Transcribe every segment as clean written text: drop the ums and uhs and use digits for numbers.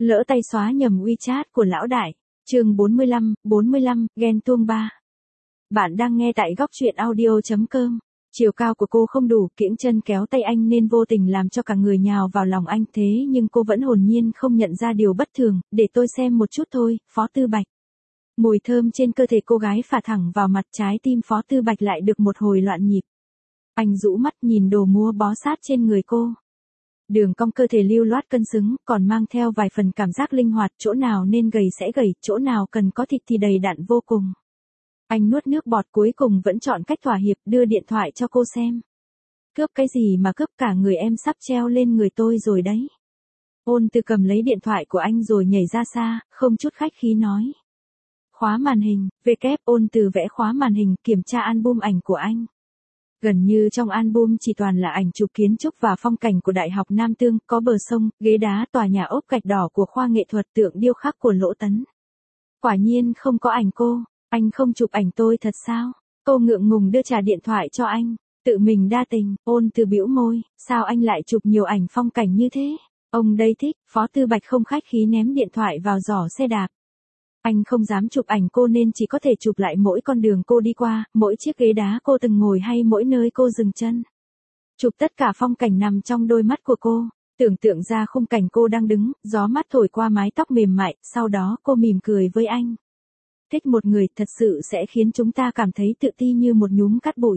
Lỡ tay xóa nhầm WeChat của lão đại. Chương 45, ghen tuông 3. Bạn đang nghe tại góc truyện audio.com. Chiều cao của cô không đủ, kiễng chân kéo tay anh nên vô tình làm cho cả người nhào vào lòng anh, thế nhưng cô vẫn hồn nhiên không nhận ra điều bất thường. Để tôi xem một chút thôi, Phó Tư Bạch. Mùi thơm trên cơ thể cô gái phả thẳng vào mặt, trái tim Phó Tư Bạch lại được một hồi loạn nhịp. Anh rũ mắt nhìn đồ mua bó sát trên người cô. Đường cong cơ thể lưu loát cân xứng, còn mang theo vài phần cảm giác linh hoạt, chỗ nào nên gầy sẽ gầy, chỗ nào cần có thịt thì đầy đặn vô cùng. Anh nuốt nước bọt, cuối cùng vẫn chọn cách thỏa hiệp, đưa điện thoại cho cô xem. Cướp cái gì mà cướp, cả người em sắp treo lên người tôi rồi đấy. Ôn Từ cầm lấy điện thoại của anh rồi nhảy ra xa, không chút khách khí nói. Khóa màn hình, Ôn Từ vẽ khóa màn hình, kiểm tra album ảnh của anh. Gần như trong album chỉ toàn là ảnh chụp kiến trúc và phong cảnh của Đại học Nam Tương, có bờ sông, ghế đá, tòa nhà ốp gạch đỏ của khoa nghệ thuật, tượng điêu khắc của Lỗ Tấn. Quả nhiên không có ảnh cô. Anh không chụp ảnh tôi thật sao? Cô ngượng ngùng đưa trả điện thoại cho anh. Tự mình đa tình. Ôn Từ bĩu môi, sao anh lại chụp nhiều ảnh phong cảnh như thế? Ông đây thích. Phó Tư Bạch không khách khí ném điện thoại vào giỏ xe đạp. Anh không dám chụp ảnh cô nên chỉ có thể chụp lại mỗi con đường cô đi qua, mỗi chiếc ghế đá cô từng ngồi hay mỗi nơi cô dừng chân. Chụp tất cả phong cảnh nằm trong đôi mắt của cô. Tưởng tượng ra khung cảnh cô đang đứng, gió mát thổi qua mái tóc mềm mại, sau đó cô mỉm cười với anh. Thích một người thật sự sẽ khiến chúng ta cảm thấy tự ti như một nhúm cát bụi.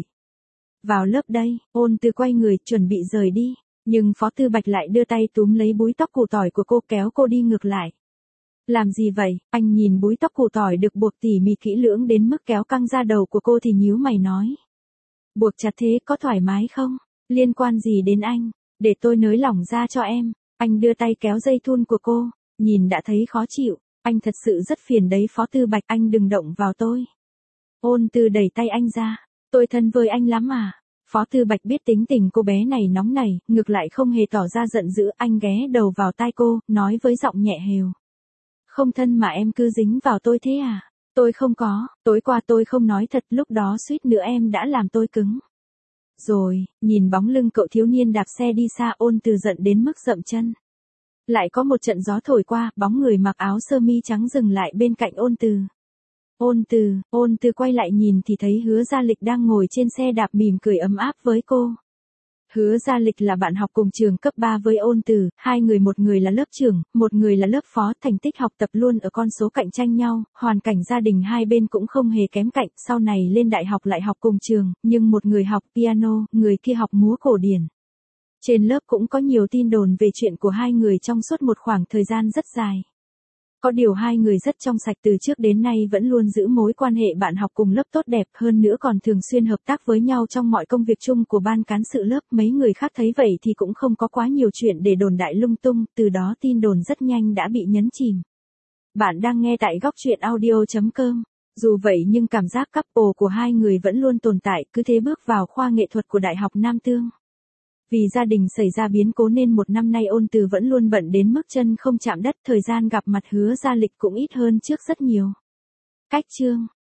Vào lớp đây, Ôn Từ quay người chuẩn bị rời đi, nhưng Phó Tư Bạch lại đưa tay túm lấy búi tóc củ tỏi của cô, kéo cô đi ngược lại. Làm gì vậy? Anh nhìn búi tóc củ tỏi được buộc tỉ mỉ kỹ lưỡng đến mức kéo căng da đầu của cô thì nhíu mày nói. Buộc chặt thế có thoải mái không? Liên quan gì đến anh? Để tôi nới lỏng ra cho em. Anh đưa tay kéo dây thun của cô, nhìn đã thấy khó chịu. Anh thật sự rất phiền đấy Phó Tư Bạch, anh đừng động vào tôi. Ôn Từ đẩy tay anh ra. Tôi thân với anh lắm à? Phó Tư Bạch biết tính tình cô bé này nóng nảy, ngược lại không hề tỏ ra giận dữ, anh ghé đầu vào tai cô, nói với giọng nhẹ hều. Không thân mà em cứ dính vào tôi thế à? Tôi không có, tối qua tôi không nói thật, lúc đó suýt nữa em đã làm tôi cứng. Rồi, nhìn bóng lưng cậu thiếu niên đạp xe đi xa, Ôn Từ giận đến mức dậm chân. Lại có một trận gió thổi qua, bóng người mặc áo sơ mi trắng dừng lại bên cạnh Ôn Từ. Ôn Từ quay lại nhìn thì thấy Hứa Gia Lịch đang ngồi trên xe đạp mỉm cười ấm áp với cô. Hứa Gia Lịch là bạn học cùng trường cấp 3 với Ôn Từ, hai người, một người là lớp trưởng, một người là lớp phó, thành tích học tập luôn ở con số cạnh tranh nhau, hoàn cảnh gia đình hai bên cũng không hề kém cạnh, sau này lên đại học lại học cùng trường, nhưng một người học piano, người kia học múa cổ điển. Trên lớp cũng có nhiều tin đồn về chuyện của hai người trong suốt một khoảng thời gian rất dài. Có điều hai người rất trong sạch, từ trước đến nay vẫn luôn giữ mối quan hệ bạn học cùng lớp tốt đẹp, hơn nữa còn thường xuyên hợp tác với nhau trong mọi công việc chung của ban cán sự lớp. Mấy người khác thấy vậy thì cũng không có quá nhiều chuyện để đồn đại lung tung, từ đó tin đồn rất nhanh đã bị nhấn chìm. Bạn đang nghe tại góc truyện audio.com. Dù vậy nhưng cảm giác couple của hai người vẫn luôn tồn tại, cứ thế bước vào khoa nghệ thuật của Đại học Nam Tương. Vì gia đình xảy ra biến cố nên một năm nay Ôn Từ vẫn luôn bận đến mức chân không chạm đất, thời gian gặp mặt Hứa Gia Lịch cũng ít hơn trước rất nhiều. Cách chương,